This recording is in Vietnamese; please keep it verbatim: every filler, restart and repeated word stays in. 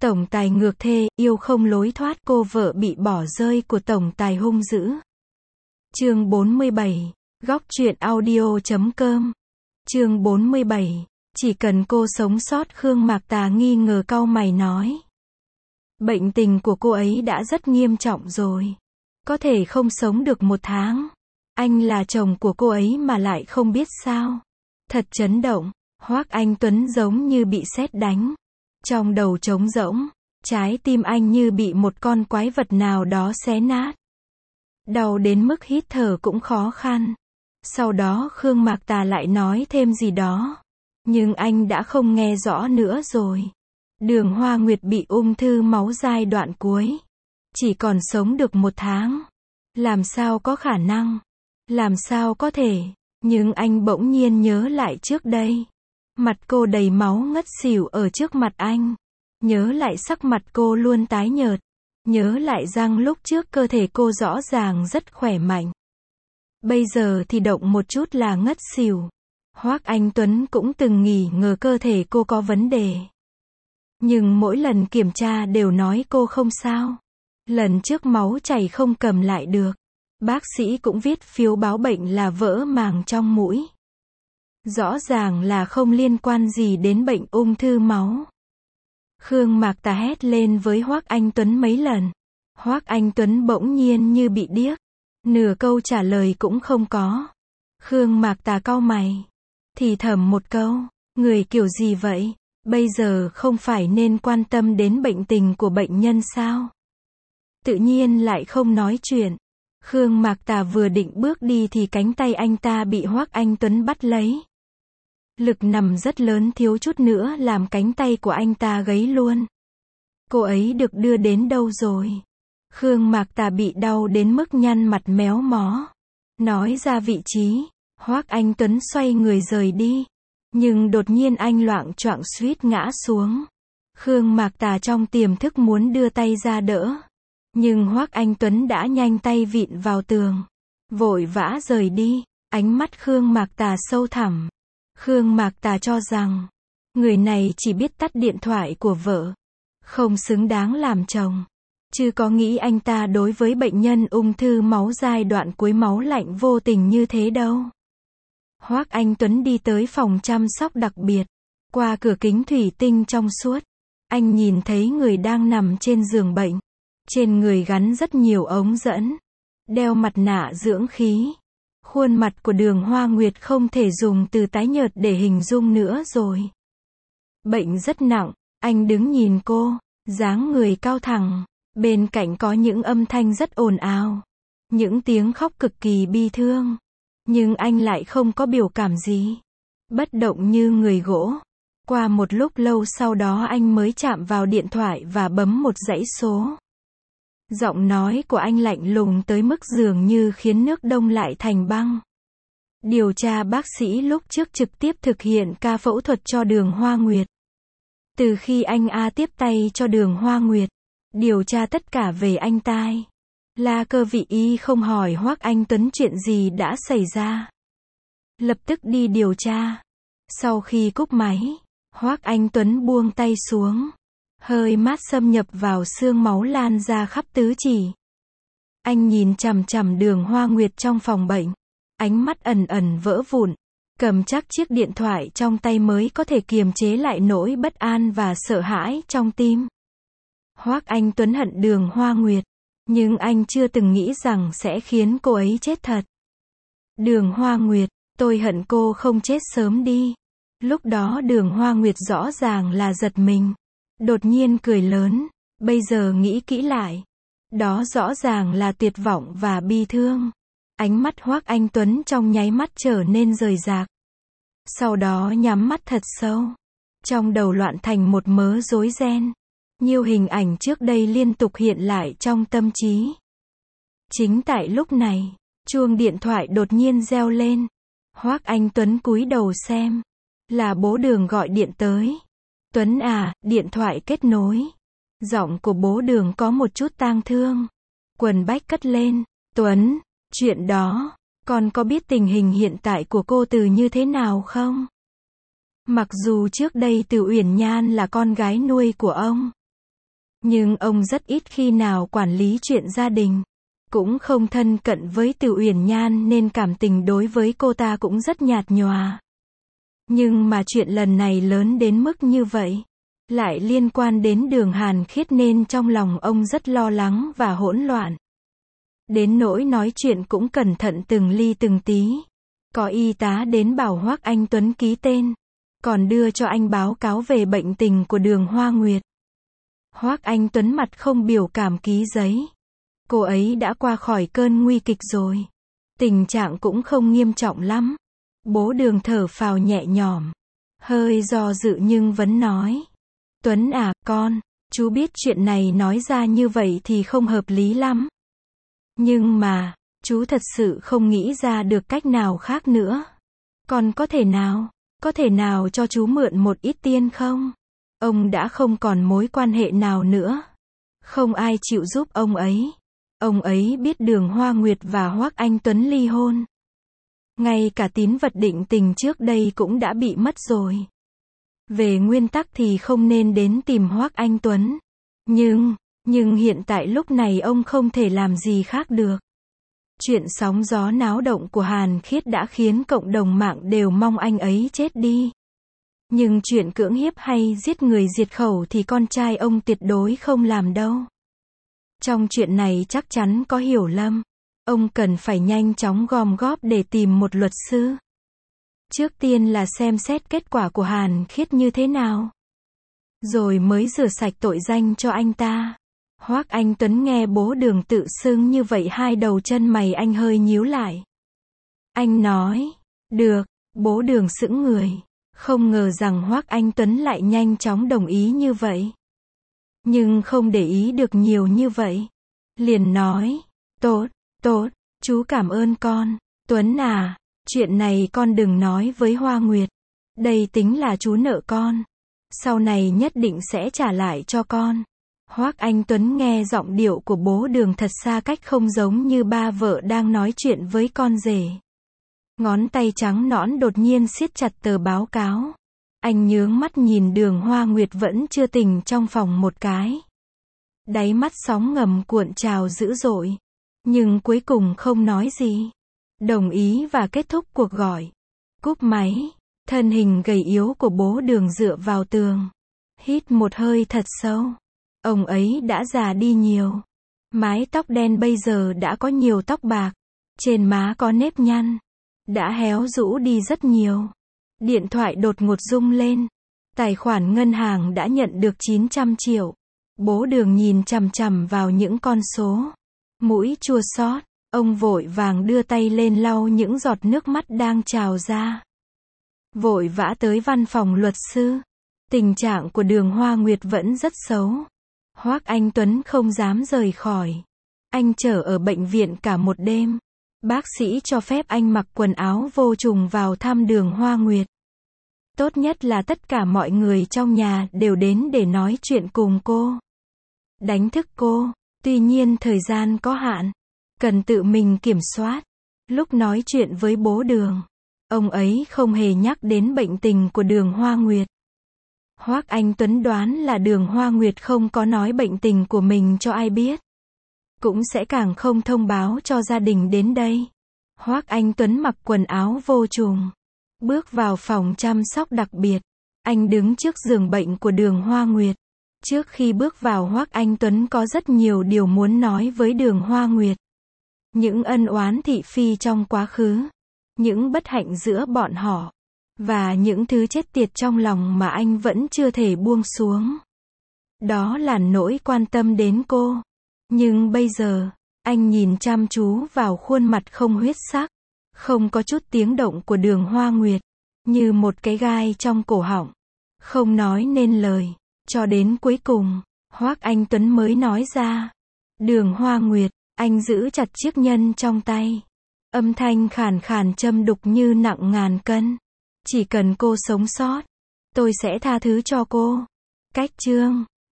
Tổng tài ngược thê, yêu không lối thoát, cô vợ bị bỏ rơi của tổng tài hung dữ. Chương bốn mươi bảy, góc truyện audio chấm com. Chương bốn mươi bảy, chỉ cần cô sống sót. Khương Mạc Tà nghi ngờ cau mày nói. Bệnh tình của cô ấy đã rất nghiêm trọng rồi. Có thể không sống được một tháng. Anh là chồng của cô ấy mà lại không biết sao. Thật chấn động. Hoác Anh Tuấn giống như bị sét đánh. Trong đầu trống rỗng. Trái tim anh như bị một con quái vật nào đó xé nát. Đau đến mức hít thở cũng khó khăn. Sau đó Khương Mạc Tà lại nói thêm gì đó. Nhưng anh đã không nghe rõ nữa rồi. Đường Hoa Nguyệt bị ung thư máu giai đoạn cuối. Chỉ còn sống được một tháng. Làm sao có khả năng? Làm sao có thể? Nhưng anh bỗng nhiên nhớ lại trước đây. Mặt cô đầy máu ngất xỉu ở trước mặt anh. Nhớ lại sắc mặt cô luôn tái nhợt. Nhớ lại rằng lúc trước cơ thể cô rõ ràng rất khỏe mạnh. Bây giờ thì động một chút là ngất xỉu. Hoác Anh Tuấn cũng từng nghi ngờ cơ thể cô có vấn đề. Nhưng mỗi lần kiểm tra đều nói cô không sao. Lần trước máu chảy không cầm lại được. Bác sĩ cũng viết phiếu báo bệnh là vỡ màng trong mũi. Rõ ràng là không liên quan gì đến bệnh ung thư máu. Khương Mạc Tà hét lên với Hoác Anh Tuấn mấy lần. Hoác Anh Tuấn bỗng nhiên như bị điếc. Nửa câu trả lời cũng không có. Khương Mạc Tà cau mày. Thì thầm một câu. Người kiểu gì vậy? Bây giờ không phải nên quan tâm đến bệnh tình của bệnh nhân sao? Tự nhiên lại không nói chuyện. Khương Mạc Tà vừa định bước đi thì cánh tay anh ta bị Hoác Anh Tuấn bắt lấy. Lực nằm rất lớn, thiếu chút nữa làm cánh tay của anh ta gãy luôn. Cô ấy được đưa đến đâu rồi? Khương Mạc Tà bị đau đến mức nhăn mặt méo mó. Nói ra vị trí. Hoác Anh Tuấn xoay người rời đi. Nhưng đột nhiên anh loạng choạng suýt ngã xuống. Khương Mạc Tà trong tiềm thức muốn đưa tay ra đỡ. Nhưng Hoác Anh Tuấn đã nhanh tay vịn vào tường. Vội vã rời đi. Ánh mắt Khương Mạc Tà sâu thẳm. Khương Mạc Tà cho rằng, người này chỉ biết tắt điện thoại của vợ. Không xứng đáng làm chồng. Chứ có nghĩ anh ta đối với bệnh nhân ung thư máu giai đoạn cuối máu lạnh vô tình như thế đâu. Hoác Anh Tuấn đi tới phòng chăm sóc đặc biệt. Qua cửa kính thủy tinh trong suốt. Anh nhìn thấy người đang nằm trên giường bệnh. Trên người gắn rất nhiều ống dẫn. Đeo mặt nạ dưỡng khí. Khuôn mặt của Đường Hoa Nguyệt không thể dùng từ tái nhợt để hình dung nữa rồi. Bệnh rất nặng. Anh đứng nhìn cô. Dáng người cao thẳng. Bên cạnh có những âm thanh rất ồn ào. Những tiếng khóc cực kỳ bi thương. Nhưng anh lại không có biểu cảm gì. Bất động như người gỗ. Qua một lúc lâu sau đó anh mới chạm vào điện thoại và bấm một dãy số. Giọng nói của anh lạnh lùng tới mức dường như khiến nước đông lại thành băng. Điều tra bác sĩ lúc trước trực tiếp thực hiện ca phẫu thuật cho Đường Hoa Nguyệt. Từ khi anh A tiếp tay cho Đường Hoa Nguyệt. Điều tra tất cả về anh tai. La Cơ Vị Y không hỏi Hoác Anh Tuấn chuyện gì đã xảy ra. Lập tức đi điều tra. Sau khi cúp máy, Hoác Anh Tuấn buông tay xuống. Hơi mát xâm nhập vào xương, máu lan ra khắp tứ chỉ. Anh nhìn chằm chằm Đường Hoa Nguyệt trong phòng bệnh. Ánh mắt ẩn ẩn vỡ vụn. Cầm chắc chiếc điện thoại trong tay mới có thể kiềm chế lại nỗi bất an và sợ hãi trong tim. Hoác Anh Tuấn hận Đường Hoa Nguyệt. Nhưng anh chưa từng nghĩ rằng sẽ khiến cô ấy chết thật. Đường Hoa Nguyệt, tôi hận cô không chết sớm đi. Lúc đó Đường Hoa Nguyệt rõ ràng là giật mình. Đột nhiên cười lớn. Bây giờ nghĩ kỹ lại. Đó rõ ràng là tuyệt vọng và bi thương. Ánh mắt Hoác Anh Tuấn trong nháy mắt trở nên rời rạc. Sau đó nhắm mắt thật sâu. Trong đầu loạn thành một mớ rối ren. Nhiều hình ảnh trước đây liên tục hiện lại trong tâm trí. Chính tại lúc này, chuông điện thoại đột nhiên reo lên. Hoác Anh Tuấn cúi đầu xem. Là bố Đường gọi điện tới. Tuấn à, điện thoại kết nối. Giọng của bố Đường có một chút tang thương. Quần bách cất lên. Tuấn, chuyện đó, con có biết tình hình hiện tại của cô Từ như thế nào không? Mặc dù trước đây Từ Uyển Nhan là con gái nuôi của ông. Nhưng ông rất ít khi nào quản lý chuyện gia đình. Cũng không thân cận với Từ Uyển Nhan nên cảm tình đối với cô ta cũng rất nhạt nhòa. Nhưng mà chuyện lần này lớn đến mức như vậy, lại liên quan đến Đường Hàn Khiết nên trong lòng ông rất lo lắng và hỗn loạn. Đến nỗi nói chuyện cũng cẩn thận từng ly từng tí. Có y tá đến bảo Hoắc Anh Tuấn ký tên, còn đưa cho anh báo cáo về bệnh tình của Đường Hoa Nguyệt. Hoắc Anh Tuấn mặt không biểu cảm ký giấy. Cô ấy đã qua khỏi cơn nguy kịch rồi. Tình trạng cũng không nghiêm trọng lắm. Bố Đường thở phào nhẹ nhõm. Hơi do dự nhưng vẫn nói. Tuấn à, con, chú biết chuyện này nói ra như vậy thì không hợp lý lắm. Nhưng mà, chú thật sự không nghĩ ra được cách nào khác nữa. Con có thể nào, có thể nào cho chú mượn một ít tiền không? Ông đã không còn mối quan hệ nào nữa. Không ai chịu giúp ông ấy. Ông ấy biết Đường Hoa Nguyệt và Hoắc Anh Tuấn ly hôn. Ngay cả tín vật định tình trước đây cũng đã bị mất rồi. Về nguyên tắc thì không nên đến tìm Hoắc Anh Tuấn. Nhưng, nhưng hiện tại lúc này ông không thể làm gì khác được. Chuyện sóng gió náo động của Hàn Khiết đã khiến cộng đồng mạng đều mong anh ấy chết đi. Nhưng chuyện cưỡng hiếp hay giết người diệt khẩu thì con trai ông tuyệt đối không làm đâu. Trong chuyện này chắc chắn có hiểu lầm. Ông cần phải nhanh chóng gom góp để tìm một luật sư. Trước tiên là xem xét kết quả của Hàn Khiết như thế nào. Rồi mới rửa sạch tội danh cho anh ta. Hoắc Anh Tuấn nghe bố Đường tự xưng như vậy hai đầu chân mày anh hơi nhíu lại. Anh nói, được, bố Đường sững người. Không ngờ rằng Hoắc Anh Tuấn lại nhanh chóng đồng ý như vậy. Nhưng không để ý được nhiều như vậy. Liền nói, tốt, tốt, chú cảm ơn con. Tuấn à, chuyện này con đừng nói với Hoa Nguyệt. Đây tính là chú nợ con. Sau này nhất định sẽ trả lại cho con. Hoắc Anh Tuấn nghe giọng điệu của bố Đường thật xa cách không giống như ba vợ đang nói chuyện với con rể. Ngón tay trắng nõn đột nhiên siết chặt tờ báo cáo. Anh nhướng mắt nhìn Đường Hoa Nguyệt vẫn chưa tỉnh trong phòng một cái. Đáy mắt sóng ngầm cuộn trào dữ dội. Nhưng cuối cùng không nói gì. Đồng ý và kết thúc cuộc gọi. Cúp máy. Thân hình gầy yếu của bố Đường dựa vào tường. Hít một hơi thật sâu. Ông ấy đã già đi nhiều. Mái tóc đen bây giờ đã có nhiều tóc bạc. Trên má có nếp nhăn. Đã héo rũ đi rất nhiều. Điện thoại đột ngột rung lên. Tài khoản ngân hàng đã nhận được chín trăm triệu. Bố Đường nhìn chằm chằm vào những con số. Mũi chua xót. Ông vội vàng đưa tay lên lau những giọt nước mắt đang trào ra. Vội vã tới văn phòng luật sư. Tình trạng của Đường Hoa Nguyệt vẫn rất xấu. Hoắc Anh Tuấn không dám rời khỏi. Anh chờ ở bệnh viện cả một đêm. Bác sĩ cho phép anh mặc quần áo vô trùng vào thăm Đường Hoa Nguyệt. Tốt nhất là tất cả mọi người trong nhà đều đến để nói chuyện cùng cô. Đánh thức cô. Tuy nhiên thời gian có hạn. Cần tự mình kiểm soát. Lúc nói chuyện với bố Đường, ông ấy không hề nhắc đến bệnh tình của Đường Hoa Nguyệt. Hoắc Anh Tuấn đoán là Đường Hoa Nguyệt không có nói bệnh tình của mình cho ai biết. Cũng sẽ càng không thông báo cho gia đình đến đây. Hoắc Anh Tuấn mặc quần áo vô trùng. Bước vào phòng chăm sóc đặc biệt. Anh đứng trước giường bệnh của Đường Hoa Nguyệt. Trước khi bước vào Hoắc Anh Tuấn có rất nhiều điều muốn nói với Đường Hoa Nguyệt. Những ân oán thị phi trong quá khứ. Những bất hạnh giữa bọn họ. Và những thứ chết tiệt trong lòng mà anh vẫn chưa thể buông xuống. Đó là nỗi quan tâm đến cô. Nhưng bây giờ, anh nhìn chăm chú vào khuôn mặt không huyết sắc. Không có chút tiếng động của Đường Hoa Nguyệt. Như một cái gai trong cổ họng. Không nói nên lời. Cho đến cuối cùng, Hoắc Anh Tuấn mới nói ra. Đường Hoa Nguyệt, anh giữ chặt chiếc nhẫn trong tay. Âm thanh khàn khàn châm đục như nặng ngàn cân. Chỉ cần cô sống sót, tôi sẽ tha thứ cho cô. Cách chương